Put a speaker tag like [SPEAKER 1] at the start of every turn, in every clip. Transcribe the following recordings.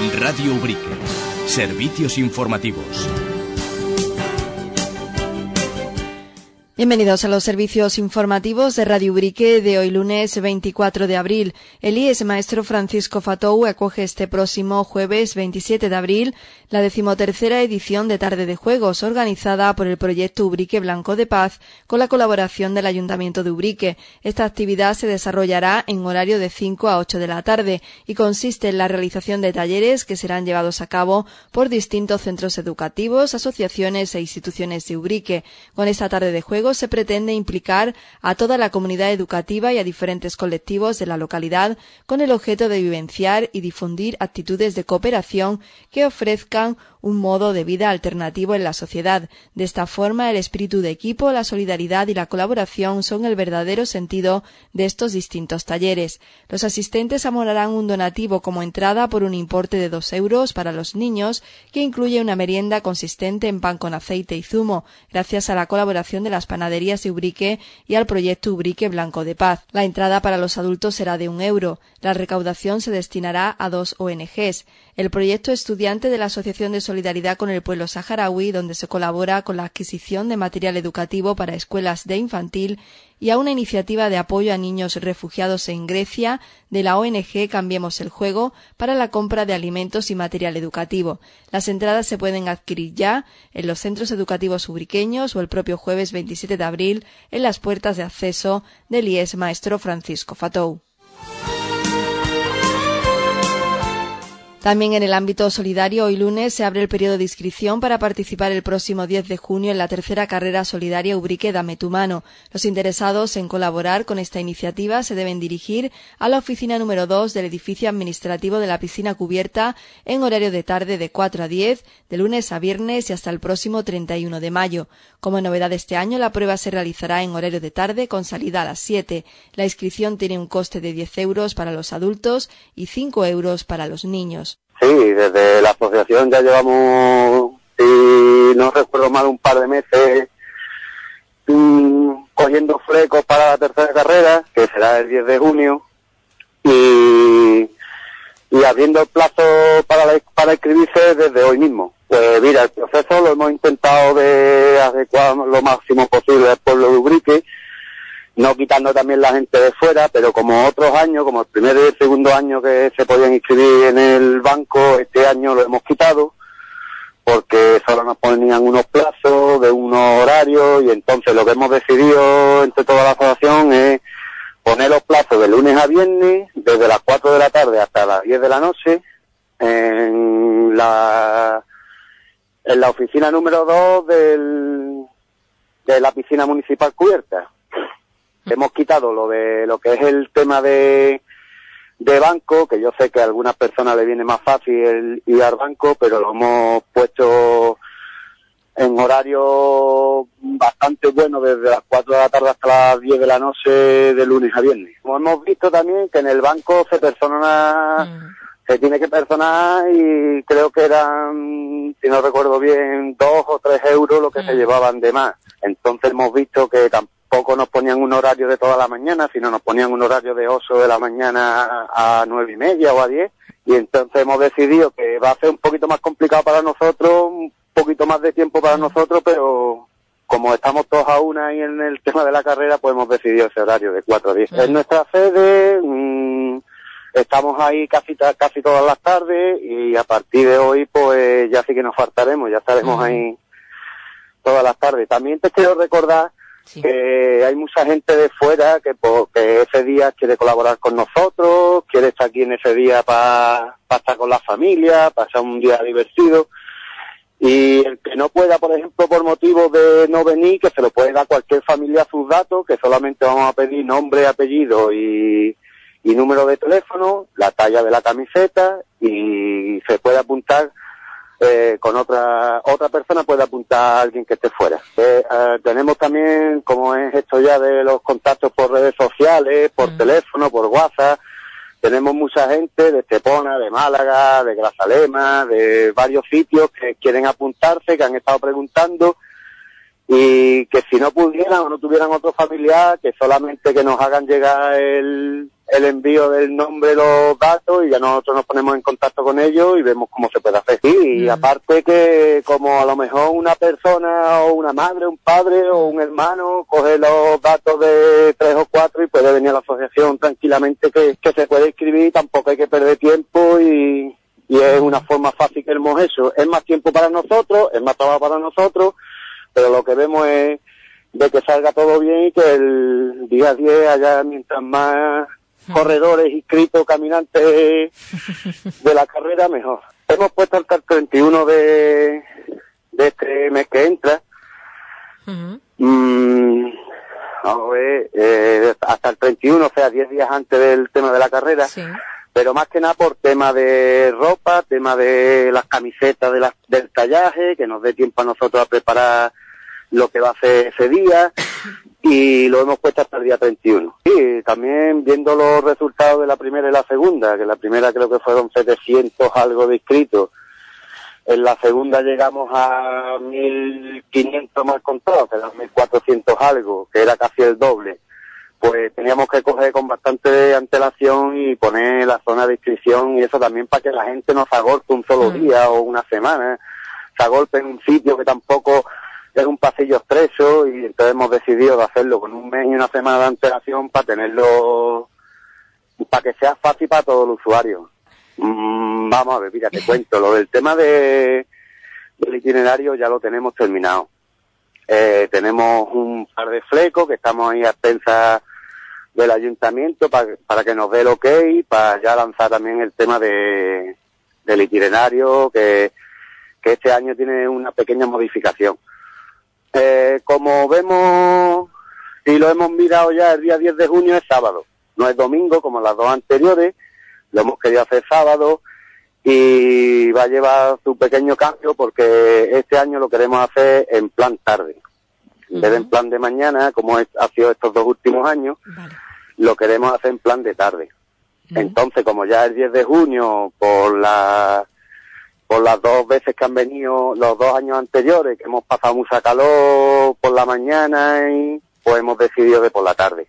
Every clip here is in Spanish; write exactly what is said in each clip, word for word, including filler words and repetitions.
[SPEAKER 1] Radio Ubrique. Servicios informativos.
[SPEAKER 2] Bienvenidos a los servicios informativos de Radio Ubrique de hoy lunes veinticuatro de abril. El I E S Maestro Francisco Fatou acoge este próximo jueves veintisiete de abril la decimotercera edición de Tarde de Juegos, organizada por el proyecto Ubrique Blanco de Paz con la colaboración del Ayuntamiento de Ubrique. Esta actividad se desarrollará en horario de cinco a ocho de la tarde y consiste en la realización de talleres que serán llevados a cabo por distintos centros educativos, asociaciones e instituciones de Ubrique. Con esta tarde de juegos se pretende implicar a toda la comunidad educativa y a diferentes colectivos de la localidad con el objeto de vivenciar y difundir actitudes de cooperación que ofrezcan un modo de vida alternativo en la sociedad. De esta forma, el espíritu de equipo, la solidaridad y la colaboración son el verdadero sentido de estos distintos talleres. Los asistentes abonarán un donativo como entrada por un importe de dos euros para los niños, que incluye una merienda consistente en pan con aceite y zumo, gracias a la colaboración de las panaderías de Ubrique y al proyecto Ubrique Blanco de Paz. La entrada para los adultos será de un euro. La recaudación se destinará a dos O N Ges. El proyecto estudiante de la Asociación de Solidaridad con el Pueblo Saharaui, donde se colabora con la adquisición de material educativo para escuelas de infantil, y a una iniciativa de apoyo a niños refugiados en Grecia de la O N Ge Cambiemos el Juego para la compra de alimentos y material educativo. Las entradas se pueden adquirir ya en los centros educativos ubriqueños o el propio jueves veintisiete de abril en las puertas de acceso del I E S Maestro Francisco Fatou. También en el ámbito solidario, hoy lunes se abre el periodo de inscripción para participar el próximo diez de junio en la tercera carrera solidaria Ubrique Dame tu Mano. Los interesados en colaborar con esta iniciativa se deben dirigir a la oficina número dos del edificio administrativo de la piscina cubierta en horario de tarde de cuatro a diez, de lunes a viernes y hasta el próximo treinta y uno de mayo. Como novedad de este año, la prueba se realizará en horario de tarde con salida a las siete. La inscripción tiene un coste de diez euros para los adultos y cinco euros para los niños.
[SPEAKER 3] Sí, desde la asociación ya llevamos, si no recuerdo mal, un par de meses mmm, cogiendo flecos para la tercera carrera, que será el diez de junio, y, y abriendo el plazo para, la, para inscribirse desde hoy mismo. Pues mira, el proceso lo hemos intentado de adecuar lo máximo posible al pueblo de Ubrique, no quitando también la gente de fuera, pero como otros años, como el primer y el segundo año que se podían inscribir en el banco, este año lo hemos quitado, porque solo nos ponían unos plazos de unos horarios, y entonces lo que hemos decidido entre toda la asociación es poner los plazos de lunes a viernes, desde las cuatro de la tarde hasta las diez de la noche, en la, en la oficina número dos del, de la piscina municipal cubierta. Hemos quitado lo de lo que es el tema de de banco, que yo sé que a algunas personas le viene más fácil ir al banco, pero lo hemos puesto en horario bastante bueno, desde las cuatro de la tarde hasta las diez de la noche, de lunes a viernes. Como hemos visto también que en el banco se persona, mm. se tiene que personar, y creo que eran, si no recuerdo bien, dos o tres euros lo que mm. se llevaban de más. Entonces hemos visto que tampoco Poco nos ponían un horario de toda la mañana, sino nos ponían un horario de ocho de la mañana a nueve y media o a diez, y entonces hemos decidido que va a ser un poquito más complicado para nosotros, un poquito más de tiempo para nosotros, pero como estamos todos a una y en el tema de la carrera, pues hemos decidido ese horario de cuatro a diez. Es nuestra sede, mmm, estamos ahí casi casi todas las tardes, y a partir de hoy pues ya sí que nos faltaremos, ya estaremos ahí todas las tardes. También te quiero recordar Sí. que hay mucha gente de fuera que, pues, que ese día quiere colaborar con nosotros, quiere estar aquí en ese día para pa estar con la familia, pasar un día divertido, y el que no pueda, por ejemplo, por motivo de no venir, que se lo puede dar cualquier familia sus datos, que solamente vamos a pedir nombre, apellido y, y número de teléfono, la talla de la camiseta, y se puede apuntar Eh, con otra otra persona, puede apuntar a alguien que esté fuera. Eh, eh, tenemos también, como es esto ya de los contactos por redes sociales, por mm. teléfono, por WhatsApp, tenemos mucha gente de Estepona, de Málaga, de Grazalema, de varios sitios que quieren apuntarse, que han estado preguntando, y que si no pudieran o no tuvieran otro familiar, que solamente que nos hagan llegar el el envío del nombre, los datos, y ya nosotros nos ponemos en contacto con ellos y vemos cómo se puede hacer. Sí, y mm. aparte que como a lo mejor una persona o una madre, un padre o un hermano coge los datos de tres o cuatro y puede venir a la asociación tranquilamente, que, que se puede inscribir, tampoco hay que perder tiempo, y, y es una forma fácil que hemos hecho. Es más tiempo para nosotros, es más trabajo para nosotros, pero lo que vemos es de que salga todo bien y que el día diez haya mientras más corredores inscritos, caminantes de la carrera, mejor. Hemos puesto hasta el treinta y uno de, de este mes que entra. Uh-huh. Mm, a ver, eh, hasta el treinta y uno, o sea, diez días antes del tema de la carrera. Sí. Pero más que nada por tema de ropa, tema de las camisetas, de las, del tallaje, que nos dé tiempo a nosotros a preparar lo que va a hacer ese día, y lo hemos puesto hasta el día treinta y uno. Y también viendo los resultados de la primera y la segunda, que la primera creo que fueron setecientos algo de inscritos, en la segunda llegamos a mil quinientos más contados, que eran mil cuatrocientos algo, que era casi el doble. Pues teníamos que coger con bastante antelación y poner la zona de inscripción, y eso también para que la gente no se agolpe un solo mm. día o una semana, se agolpe en un sitio que tampoco es un pasillo estrecho, y entonces hemos decidido de hacerlo con un mes y una semana de antelación para tenerlo, para que sea fácil para todo el usuario. Mm, vamos a ver, mira, te cuento, lo del tema de del itinerario ya lo tenemos terminado. Eh, tenemos un par de flecos que estamos ahí a expensas del ayuntamiento para, para que nos dé el ok, para ya lanzar también el tema de del itinerario, que, que este año tiene una pequeña modificación. Eh, como vemos, si lo hemos mirado ya, el día diez de junio es sábado, no es domingo como las dos anteriores, lo hemos querido hacer sábado, y va a llevar su pequeño cambio porque este año lo queremos hacer en plan tarde. En uh-huh. vez de en plan de mañana, como es, ha sido estos dos últimos años, vale. Lo queremos hacer en plan de tarde. Uh-huh. Entonces, como ya el diez de junio, por la... por las dos veces que han venido los dos años anteriores, que hemos pasado mucha calor por la mañana, y pues hemos decidido de por la tarde.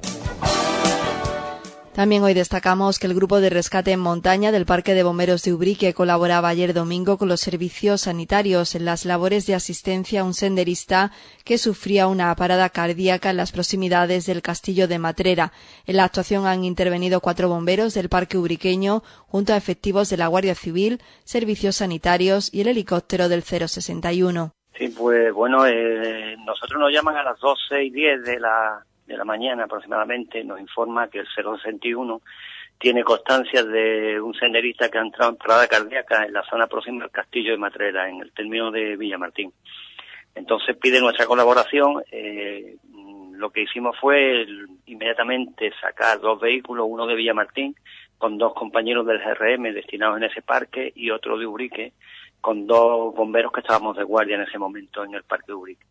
[SPEAKER 2] También hoy destacamos que el grupo de rescate en montaña del Parque de Bomberos de Ubrique colaboraba ayer domingo con los servicios sanitarios en las labores de asistencia a un senderista que sufría una parada cardíaca en las proximidades del Castillo de Matrera. En la actuación han intervenido cuatro bomberos del Parque Ubriqueño junto a efectivos de la Guardia Civil, servicios sanitarios y el helicóptero del cero sesenta y uno.
[SPEAKER 4] Sí, pues bueno, eh, nosotros nos llaman a las doce y diez de la... de la mañana aproximadamente, nos informa que el cero sesenta y uno tiene constancia de un senderista que ha entrado en parada cardíaca en la zona próxima al Castillo de Matrera, en el término de Villamartín. Entonces pide nuestra colaboración. Eh, lo que hicimos fue el, inmediatamente sacar dos vehículos, uno de Villamartín con dos compañeros del G R M destinados en ese parque, y otro de Ubrique con dos bomberos que estábamos de guardia en ese momento en el parque de Ubrique.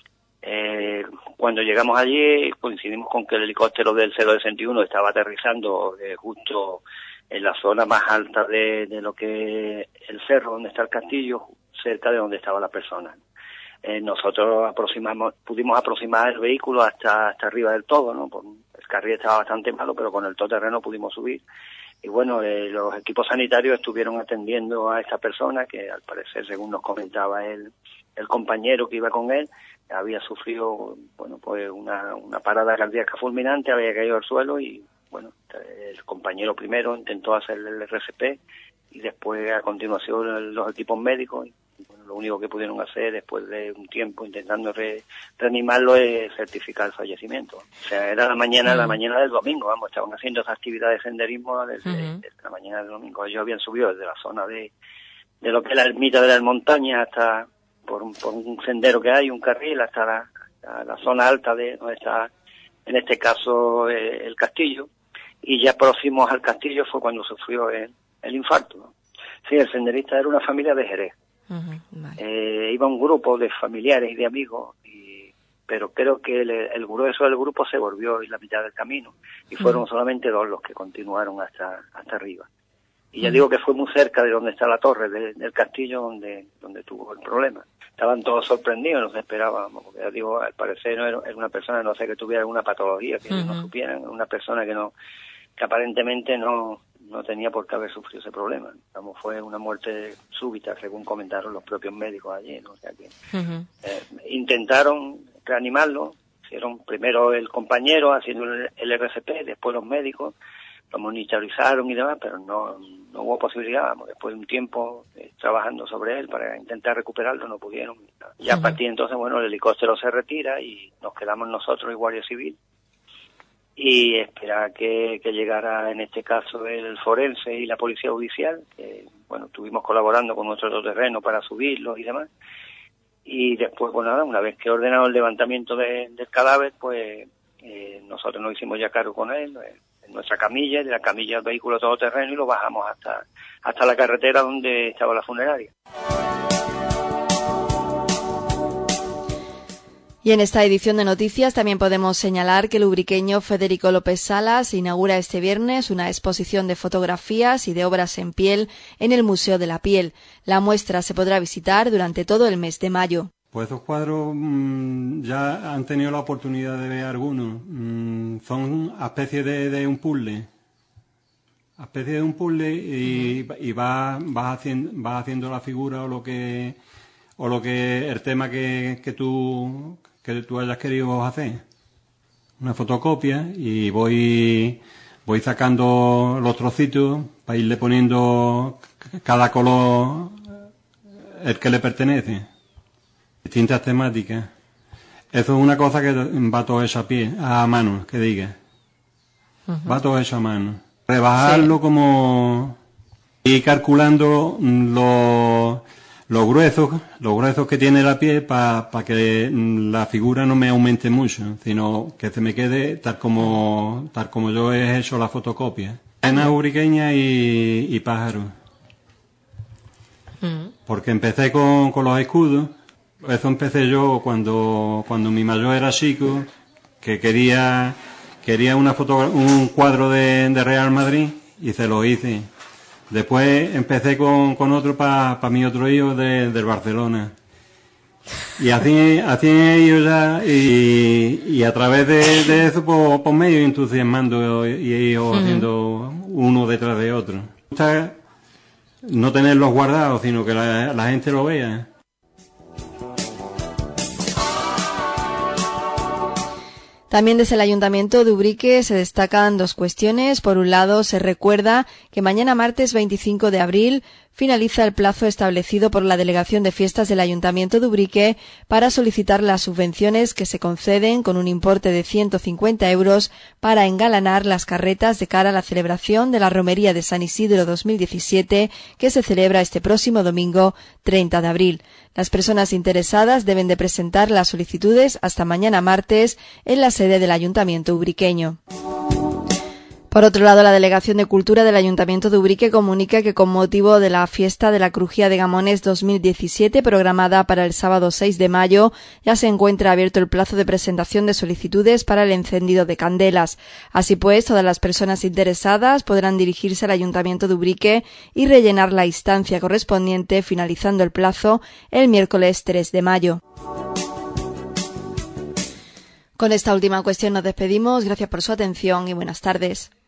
[SPEAKER 4] Eh, cuando llegamos allí coincidimos con que el helicóptero del cero sesenta y uno estaba aterrizando eh, justo en la zona más alta de, de lo que es el cerro donde está el castillo, cerca de donde estaba la persona. Eh, nosotros aproximamos, pudimos aproximar el vehículo hasta hasta arriba del todo, ¿no? El carril estaba bastante malo, pero con el todoterreno pudimos subir. Y bueno, eh, los equipos sanitarios estuvieron atendiendo a esta persona que, al parecer, según nos comentaba el, el compañero que iba con él, había sufrido, bueno, pues una, una parada cardíaca fulminante, había caído al suelo, y bueno, el compañero primero intentó hacer el R C P y después a continuación los equipos médicos, y bueno, lo único que pudieron hacer después de un tiempo intentando re, reanimarlo es certificar el fallecimiento. O sea, era la mañana, mm. la mañana del domingo, vamos, estaban haciendo esa actividad de senderismo desde, mm. desde la mañana del domingo. Ellos habían subido desde la zona de, de lo que es la ermita de las montañas hasta por un, por un sendero que hay, un carril, hasta la, hasta la zona alta de donde está, en este caso, eh, el castillo, y ya próximos al castillo fue cuando sufrió el, el infarto, ¿no? Sí, el senderista era una familia de Jerez. Uh-huh, vale. eh, iba un grupo de familiares y de amigos, y, pero creo que el, el grueso del grupo se volvió en la mitad del camino, y fueron uh-huh. solamente dos los que continuaron hasta hasta arriba. Y ya uh-huh. digo que fue muy cerca de donde está la torre de, del castillo donde donde tuvo el problema. Estaban todos sorprendidos, nos esperábamos, porque ya digo, al parecer no era, era una persona, no sé, que tuviera alguna patología, que uh-huh. no supieran, una persona que no que aparentemente no, no tenía por qué haber sufrido ese problema. Vamos, fue una muerte súbita, según comentaron los propios médicos allí, ¿no? O sea que uh-huh. eh, intentaron reanimarlo, hicieron primero el compañero haciendo el, el R C P, después los médicos, lo monitorizaron y demás, pero no, no hubo posibilidad. Vamos, después de un tiempo eh, trabajando sobre él para intentar recuperarlo, no pudieron. Ya uh-huh. a partir de entonces, bueno, el helicóptero se retira y nos quedamos nosotros y Guardia Civil y esperar que, que llegara en este caso el forense y la policía judicial, que bueno, estuvimos colaborando con nuestro todoterreno para subirlo y demás. Y después, bueno, nada, una vez que ordenado el levantamiento de, del cadáver, pues eh, nosotros nos hicimos ya cargo con él, eh, en nuestra camilla, de la camilla del vehículo todoterreno, y lo bajamos hasta, hasta la carretera donde estaba la funeraria.
[SPEAKER 2] Y en esta edición de noticias también podemos señalar que el ubriqueño Federico López Salas inaugura este viernes una exposición de fotografías y de obras en piel en el Museo de la Piel. La muestra se podrá visitar durante todo el mes de mayo.
[SPEAKER 5] Pues estos cuadros mmm, ya han tenido la oportunidad de ver algunos. Mm, son especies de, de un puzzle. Especie de un puzzle y, uh-huh. y vas, vas, haciendo, vas haciendo la figura o lo que o lo que el tema que, que tú que tú hayas querido hacer. Una fotocopia y voy voy sacando los trocitos para irle poniendo cada color el que le pertenece. Distintas temáticas. Eso es una cosa que va todo hecho a pie, a mano, que diga. Uh-huh. Va todo hecho a mano. Rebajarlo sí. como y calculando los los gruesos, los gruesos que tiene la piel para pa que la figura no me aumente mucho, sino que se me quede tal como tal como yo he hecho la fotocopia. Ana ubriqueña y, y pájaro. Uh-huh. Porque empecé con, con los escudos. Eso empecé yo cuando cuando mi mayor era chico, que quería quería una foto, un cuadro de, de Real Madrid y se lo hice. Después empecé con, con otro para pa mi otro hijo de, del Barcelona. Y así, así he ido ya y, y a través de, de eso pues, pues me he ido entusiasmando y he ido uh-huh. haciendo uno detrás de otro. Me gusta no tenerlos guardados, sino que la, la gente lo vea.
[SPEAKER 2] También desde el Ayuntamiento de Ubrique se destacan dos cuestiones. Por un lado, se recuerda que mañana martes veinticinco de abril finaliza el plazo establecido por la Delegación de Fiestas del Ayuntamiento de Ubrique para solicitar las subvenciones que se conceden con un importe de ciento cincuenta euros para engalanar las carretas de cara a la celebración de la Romería de San Isidro dos mil diecisiete, que se celebra este próximo domingo treinta de abril. Las personas interesadas deben de presentar las solicitudes hasta mañana martes en la sede del Ayuntamiento ubriqueño. Por otro lado, la Delegación de Cultura del Ayuntamiento de Ubrique comunica que con motivo de la fiesta de la Crujía de Gamones dos mil diecisiete, programada para el sábado seis de mayo, ya se encuentra abierto el plazo de presentación de solicitudes para el encendido de candelas. Así pues, todas las personas interesadas podrán dirigirse al Ayuntamiento de Ubrique y rellenar la instancia correspondiente, finalizando el plazo el miércoles tres de mayo. Con esta última cuestión nos despedimos. Gracias por su atención y buenas tardes.